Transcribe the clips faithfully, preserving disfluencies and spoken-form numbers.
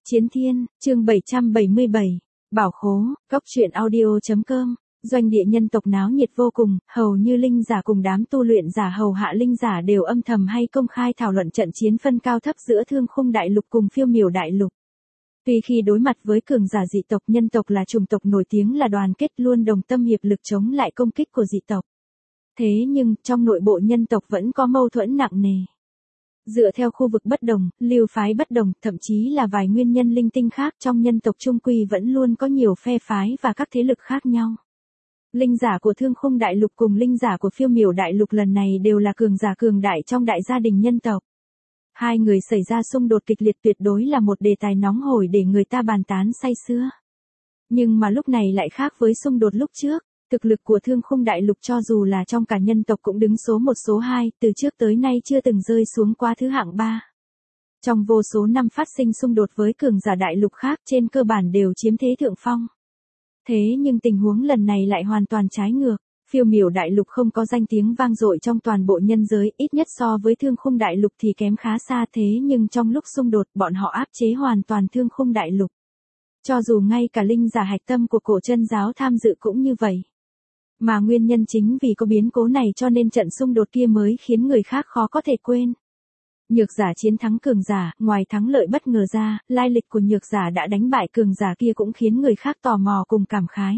Chiến Thiên, chương bảy trăm bảy mươi bảy, Bảo Khố, Góc truyện audio.com, doanh địa nhân tộc náo nhiệt vô cùng, hầu như linh giả cùng đám tu luyện giả hầu hạ linh giả đều âm thầm hay công khai thảo luận trận chiến phân cao thấp giữa Thương Khung Đại Lục cùng Phiêu Miểu Đại Lục. Tuy khi đối mặt với cường giả dị tộc, nhân tộc là chủng tộc nổi tiếng là đoàn kết luôn đồng tâm hiệp lực chống lại công kích của dị tộc. Thế nhưng, trong nội bộ nhân tộc vẫn có mâu thuẫn nặng nề. Dựa theo khu vực bất đồng, lưu phái bất đồng, thậm chí là vài nguyên nhân linh tinh khác, trong nhân tộc trung quy vẫn luôn có nhiều phe phái và các thế lực khác nhau. Linh giả của Thương Khung Đại Lục cùng linh giả của Phiêu Miểu Đại Lục lần này đều là cường giả cường đại trong đại gia đình nhân tộc. Hai người xảy ra xung đột kịch liệt tuyệt đối là một đề tài nóng hổi để người ta bàn tán say sưa. Nhưng mà lúc này lại khác với xung đột lúc trước. Thực lực của Thương Khung Đại Lục cho dù là trong cả nhân tộc cũng đứng số một số hai, từ trước tới nay chưa từng rơi xuống qua thứ hạng ba. Trong vô số năm phát sinh xung đột với cường giả đại lục khác, trên cơ bản đều chiếm thế thượng phong. Thế nhưng tình huống lần này lại hoàn toàn trái ngược. Phiêu Miểu Đại Lục không có danh tiếng vang dội trong toàn bộ nhân giới, ít nhất so với Thương Khung Đại Lục thì kém khá xa, thế nhưng trong lúc xung đột bọn họ áp chế hoàn toàn Thương Khung Đại Lục. Cho dù ngay cả linh giả hạch tâm của cổ chân giáo tham dự cũng như vậy. Mà nguyên nhân chính vì có biến cố này cho nên trận xung đột kia mới khiến người khác khó có thể quên. Nhược giả chiến thắng cường giả, ngoài thắng lợi bất ngờ ra, lai lịch của nhược giả đã đánh bại cường giả kia cũng khiến người khác tò mò cùng cảm khái.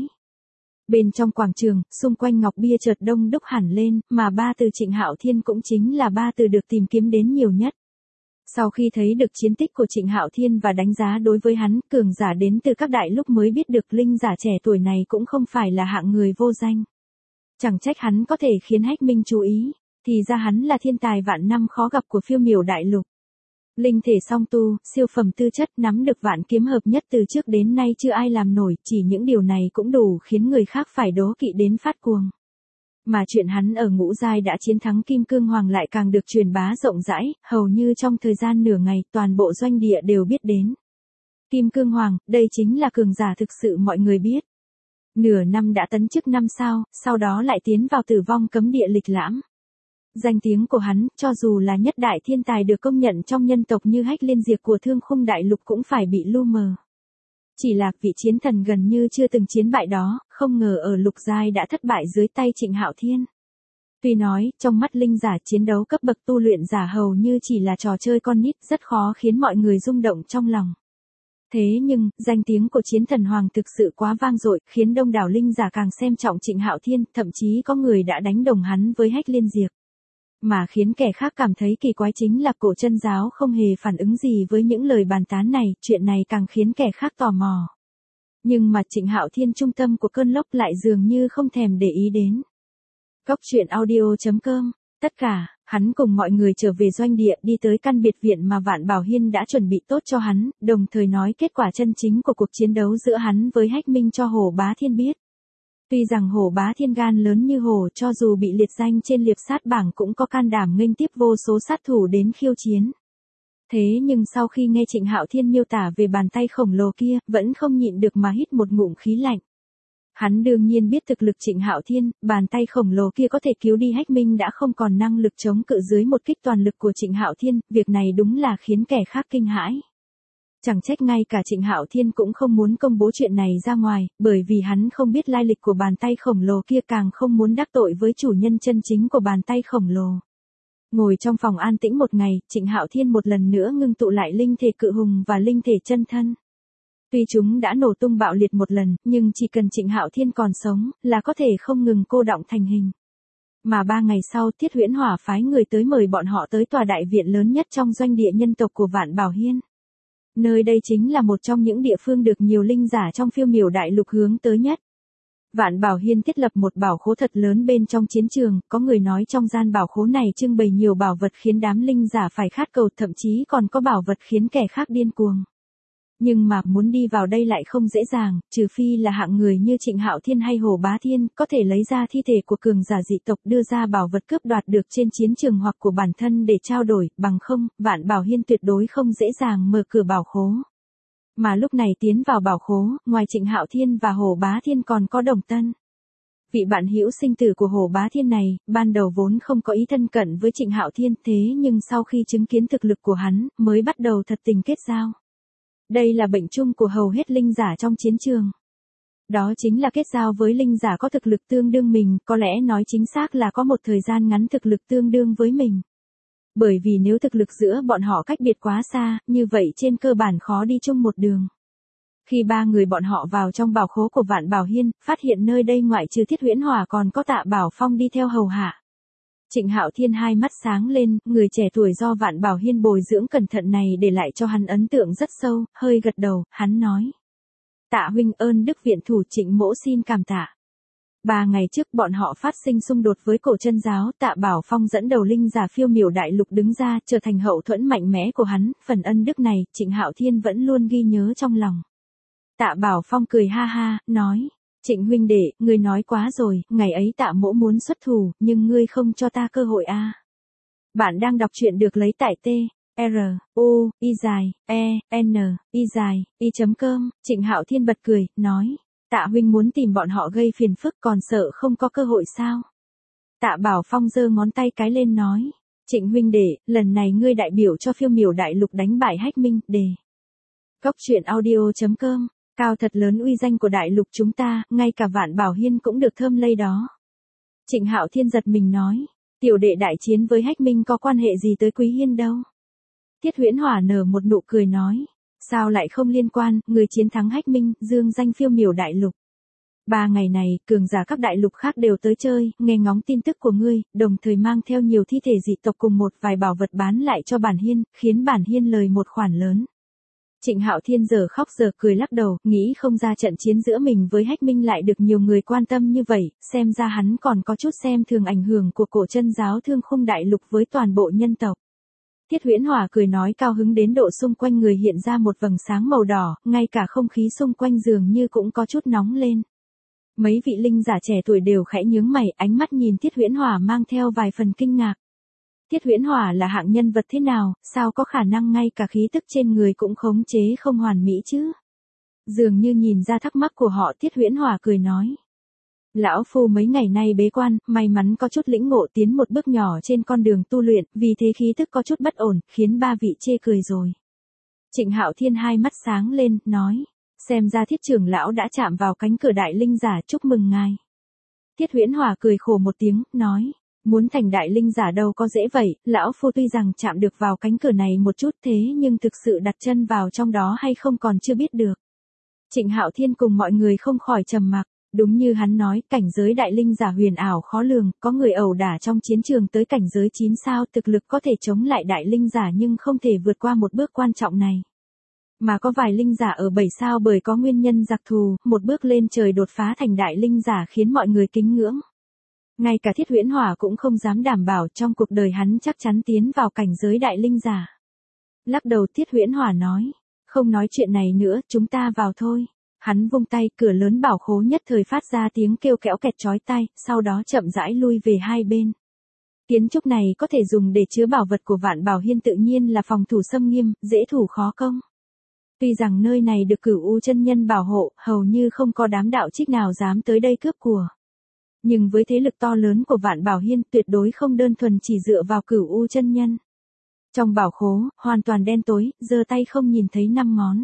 Bên trong quảng trường, xung quanh ngọc bia chợt đông đúc hẳn lên, mà ba từ Trịnh Hạo Thiên cũng chính là ba từ được tìm kiếm đến nhiều nhất. Sau khi thấy được chiến tích của Trịnh Hạo Thiên và đánh giá đối với hắn, cường giả đến từ các đại lúc mới biết được linh giả trẻ tuổi này cũng không phải là hạng người vô danh. Chẳng trách hắn có thể khiến Hách Minh chú ý, thì ra hắn là thiên tài vạn năm khó gặp của Phiêu Miểu Đại Lục. Linh thể song tu, siêu phẩm tư chất, nắm được vạn kiếm hợp nhất từ trước đến nay chưa ai làm nổi, chỉ những điều này cũng đủ khiến người khác phải đố kỵ đến phát cuồng. Mà chuyện hắn ở ngũ giai đã chiến thắng Kim Cương Hoàng lại càng được truyền bá rộng rãi, hầu như trong thời gian nửa ngày toàn bộ doanh địa đều biết đến. Kim Cương Hoàng, đây chính là cường giả thực sự mọi người biết. Nửa năm đã tấn chức năm sao, sau đó lại tiến vào tử vong cấm địa lịch lãm. Danh tiếng của hắn, cho dù là nhất đại thiên tài được công nhận trong nhân tộc như Hách Liên Diệp của Thương Khung Đại Lục cũng phải bị lu mờ. Chỉ là vị chiến thần gần như chưa từng chiến bại đó, không ngờ ở lục giai đã thất bại dưới tay Trịnh Hạo Thiên. Tuy nói, trong mắt linh giả chiến đấu cấp bậc tu luyện giả hầu như chỉ là trò chơi con nít, rất khó khiến mọi người rung động trong lòng. Thế nhưng, danh tiếng của chiến thần hoàng thực sự quá vang dội, khiến đông đảo linh giả càng xem trọng Trịnh Hạo Thiên, thậm chí có người đã đánh đồng hắn với Hách Liên Diệp. Mà khiến kẻ khác cảm thấy kỳ quái chính là cổ chân giáo không hề phản ứng gì với những lời bàn tán này, chuyện này càng khiến kẻ khác tò mò. Nhưng mà Trịnh Hạo Thiên trung tâm của cơn lốc lại dường như không thèm để ý đến. Góc truyện audio.com, tất cả, hắn cùng mọi người trở về doanh địa đi tới căn biệt viện mà Vạn Bảo Hiên đã chuẩn bị tốt cho hắn, đồng thời nói kết quả chân chính của cuộc chiến đấu giữa hắn với Hách Minh cho Hồ Bá Thiên biết. Tuy rằng Hồ Bá Thiên gan lớn như hồ, cho dù bị liệt danh trên liệp sát bảng cũng có can đảm nghênh tiếp vô số sát thủ đến khiêu chiến. Thế nhưng sau khi nghe Trịnh Hạo Thiên miêu tả về bàn tay khổng lồ kia, vẫn không nhịn được mà hít một ngụm khí lạnh. Hắn đương nhiên biết thực lực Trịnh Hạo Thiên, bàn tay khổng lồ kia có thể cứu đi Hách Minh đã không còn năng lực chống cự dưới một kích toàn lực của Trịnh Hạo Thiên, việc này đúng là khiến kẻ khác kinh hãi. Chẳng trách ngay cả Trịnh Hạo Thiên cũng không muốn công bố chuyện này ra ngoài, bởi vì hắn không biết lai lịch của bàn tay khổng lồ kia, càng không muốn đắc tội với chủ nhân chân chính của bàn tay khổng lồ. Ngồi trong phòng an tĩnh một ngày, Trịnh Hạo Thiên một lần nữa ngưng tụ lại linh thể cự hùng và linh thể chân thân. Tuy chúng đã nổ tung bạo liệt một lần, nhưng chỉ cần Trịnh Hạo Thiên còn sống, là có thể không ngừng cô đọng thành hình. Mà ba ngày sau, Thiết Huyễn Hỏa phái người tới mời bọn họ tới tòa đại viện lớn nhất trong doanh địa nhân tộc của Vạn Bảo Hiên. Nơi đây chính là một trong những địa phương được nhiều linh giả trong Phiêu Miểu Đại Lục hướng tới nhất. Vạn Bảo Hiên thiết lập một bảo khố thật lớn bên trong chiến trường, có người nói trong gian bảo khố này trưng bày nhiều bảo vật khiến đám linh giả phải khát cầu, thậm chí còn có bảo vật khiến kẻ khác điên cuồng. Nhưng mà muốn đi vào đây lại không dễ dàng, trừ phi là hạng người như Trịnh Hạo Thiên hay Hồ Bá Thiên, có thể lấy ra thi thể của cường giả dị tộc đưa ra bảo vật cướp đoạt được trên chiến trường hoặc của bản thân để trao đổi, bằng không, Vạn Bảo Hiên tuyệt đối không dễ dàng mở cửa bảo khố. Mà lúc này tiến vào bảo khố, ngoài Trịnh Hạo Thiên và Hồ Bá Thiên còn có Đồng Tân. Vị bạn hữu sinh tử của Hồ Bá Thiên này, ban đầu vốn không có ý thân cận với Trịnh Hạo Thiên, thế nhưng sau khi chứng kiến thực lực của hắn, mới bắt đầu thật tình kết giao. Đây là bệnh chung của hầu hết linh giả trong chiến trường. Đó chính là kết giao với linh giả có thực lực tương đương mình, có lẽ nói chính xác là có một thời gian ngắn thực lực tương đương với mình. Bởi vì nếu thực lực giữa bọn họ cách biệt quá xa, như vậy trên cơ bản khó đi chung một đường. Khi ba người bọn họ vào trong bảo khố của Vạn Bảo Hiên, phát hiện nơi đây ngoại trừ Thiết Huyễn Hỏa còn có Tạ Bảo Phong đi theo hầu hạ. Trịnh Hạo Thiên hai mắt sáng lên, người trẻ tuổi do Vạn Bảo Hiên bồi dưỡng cẩn thận này để lại cho hắn ấn tượng rất sâu, hơi gật đầu, hắn nói. Tạ huynh ơn đức viện thủ, Trịnh mỗ xin cảm tạ. Ba ngày trước bọn họ phát sinh xung đột với cổ chân giáo, Tạ Bảo Phong dẫn đầu linh giả phiêu miểu đại lục đứng ra, trở thành hậu thuẫn mạnh mẽ của hắn, phần ân đức này, Trịnh Hạo Thiên vẫn luôn ghi nhớ trong lòng. Tạ Bảo Phong cười ha ha, nói, Trịnh huynh đệ, ngươi nói quá rồi, ngày ấy Tạ mỗ muốn xuất thủ, nhưng ngươi không cho ta cơ hội a. À. Bạn đang đọc truyện được lấy tại T, R, U, I dài, E, N, I dài, I chấm com, Trịnh Hạo Thiên bật cười, nói, Tạ huynh muốn tìm bọn họ gây phiền phức còn sợ không có cơ hội sao? Tạ Bảo Phong giơ ngón tay cái lên nói, Trịnh huynh đệ, lần này ngươi đại biểu cho phiêu miểu đại lục đánh bại Hách Minh, đề. Góc truyện audio chấm com. Cao thật lớn uy danh của đại lục chúng ta, ngay cả Vạn Bảo Hiên cũng được thơm lây đó. Trịnh Hạo Thiên giật mình nói, tiểu đệ đại chiến với Hách Minh có quan hệ gì tới Quý Hiên đâu. Thiết Huyễn Hỏa nở một nụ cười nói, sao lại không liên quan, người chiến thắng Hách Minh, dương danh phiêu miểu đại lục. Ba ngày này, cường giả các đại lục khác đều tới chơi, nghe ngóng tin tức của ngươi, đồng thời mang theo nhiều thi thể dị tộc cùng một vài bảo vật bán lại cho bản Hiên, khiến bản Hiên lời một khoản lớn. Trịnh Hạo Thiên giờ khóc giờ cười lắc đầu, nghĩ không ra trận chiến giữa mình với Hách Minh lại được nhiều người quan tâm như vậy, xem ra hắn còn có chút xem thường ảnh hưởng của cổ chân giáo Thương Khung đại lục với toàn bộ nhân tộc. Thiết Huyễn Hỏa cười nói cao hứng đến độ xung quanh người hiện ra một vầng sáng màu đỏ, ngay cả không khí xung quanh dường như cũng có chút nóng lên. Mấy vị linh giả trẻ tuổi đều khẽ nhướng mày, ánh mắt nhìn Thiết Huyễn Hỏa mang theo vài phần kinh ngạc. Thiết Huyễn Hỏa là hạng nhân vật thế nào, sao có khả năng ngay cả khí tức trên người cũng khống chế không hoàn mỹ chứ? Dường như nhìn ra thắc mắc của họ, Thiết Huyễn Hỏa cười nói. Lão phu mấy ngày nay bế quan, may mắn có chút lĩnh ngộ tiến một bước nhỏ trên con đường tu luyện, vì thế khí tức có chút bất ổn, khiến ba vị chê cười rồi. Trịnh Hạo Thiên hai mắt sáng lên, nói, xem ra Thiết trưởng lão đã chạm vào cánh cửa đại linh giả, chúc mừng ngài. Thiết Huyễn Hỏa cười khổ một tiếng, nói, muốn thành đại linh giả đâu có dễ vậy, lão phu tuy rằng chạm được vào cánh cửa này một chút thế nhưng thực sự đặt chân vào trong đó hay không còn chưa biết được. Trịnh Hạo Thiên cùng mọi người không khỏi trầm mặc. Đúng như hắn nói, cảnh giới đại linh giả huyền ảo khó lường, có người ẩu đả trong chiến trường tới cảnh giới chín sao, thực lực có thể chống lại đại linh giả nhưng không thể vượt qua một bước quan trọng này. Mà có vài linh giả ở bảy sao bởi có nguyên nhân đặc thù, một bước lên trời đột phá thành đại linh giả khiến mọi người kính ngưỡng. Ngay cả Thiết Huyễn Hỏa cũng không dám đảm bảo trong cuộc đời hắn chắc chắn tiến vào cảnh giới đại linh giả. Lắc đầu, Thiết Huyễn Hỏa nói, không nói chuyện này nữa, chúng ta vào thôi. Hắn vung tay, cửa lớn bảo khố nhất thời phát ra tiếng kêu kẽo kẹt chói tai, sau đó chậm rãi lui về hai bên. Kiến trúc này có thể dùng để chứa bảo vật của Vạn Bảo Hiên, tự nhiên là phòng thủ xâm nghiêm, dễ thủ khó công. Tuy rằng nơi này được Cửu U chân nhân bảo hộ, hầu như không có đám đạo trích nào dám tới đây cướp của. Nhưng với thế lực to lớn của Vạn Bảo Hiên, tuyệt đối không đơn thuần chỉ dựa vào Cửu U chân nhân. Trong bảo khố, hoàn toàn đen tối, giơ tay không nhìn thấy năm ngón.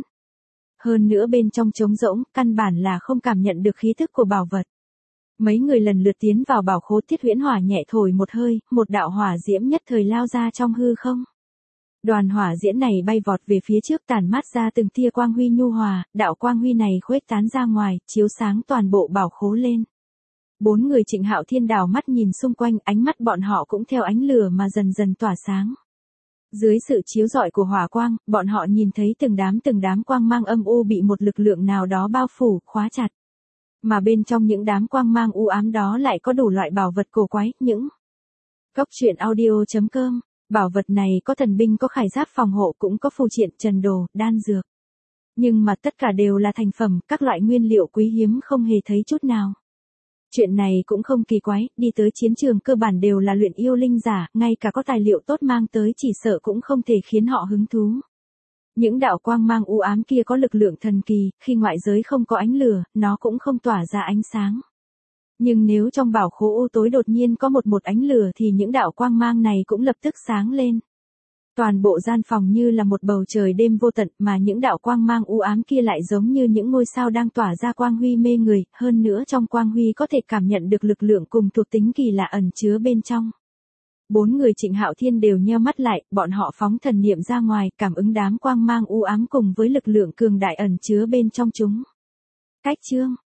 Hơn nữa bên trong trống rỗng, căn bản là không cảm nhận được khí thức của bảo vật. Mấy người lần lượt tiến vào bảo khố, Thiết Huyễn Hỏa nhẹ thổi một hơi, một đạo hỏa diễm nhất thời lao ra trong hư không. Đoàn hỏa diễm này bay vọt về phía trước, tản mát ra từng tia quang huy nhu hòa, đạo quang huy này khuếch tán ra ngoài, chiếu sáng toàn bộ bảo khố lên. Bốn người Trịnh Hạo Thiên đảo mắt nhìn xung quanh, ánh mắt bọn họ cũng theo ánh lửa mà dần dần tỏa sáng. Dưới sự chiếu rọi của hỏa quang, bọn họ nhìn thấy từng đám từng đám quang mang âm u bị một lực lượng nào đó bao phủ, khóa chặt. Mà bên trong những đám quang mang u ám đó lại có đủ loại bảo vật cổ quái, những Góc truyện audio chấm com, bảo vật này có thần binh, có khải giáp phòng hộ, cũng có phù triện, trần đồ, đan dược. Nhưng mà tất cả đều là thành phẩm, các loại nguyên liệu quý hiếm không hề thấy chút nào. Chuyện này cũng không kỳ quái, đi tới chiến trường cơ bản đều là luyện yêu linh giả, ngay cả có tài liệu tốt mang tới chỉ sợ cũng không thể khiến họ hứng thú. Những đạo quang mang u ám kia có lực lượng thần kỳ, khi ngoại giới không có ánh lửa, nó cũng không tỏa ra ánh sáng. Nhưng nếu trong bảo khố u tối đột nhiên có một một ánh lửa thì những đạo quang mang này cũng lập tức sáng lên. Toàn bộ gian phòng như là một bầu trời đêm vô tận, mà những đạo quang mang u ám kia lại giống như những ngôi sao đang tỏa ra quang huy mê người, hơn nữa trong quang huy có thể cảm nhận được lực lượng cùng thuộc tính kỳ lạ ẩn chứa bên trong. Bốn người Trịnh Hạo Thiên đều nheo mắt lại, bọn họ phóng thần niệm ra ngoài, cảm ứng đám quang mang u ám cùng với lực lượng cường đại ẩn chứa bên trong chúng. Cách chương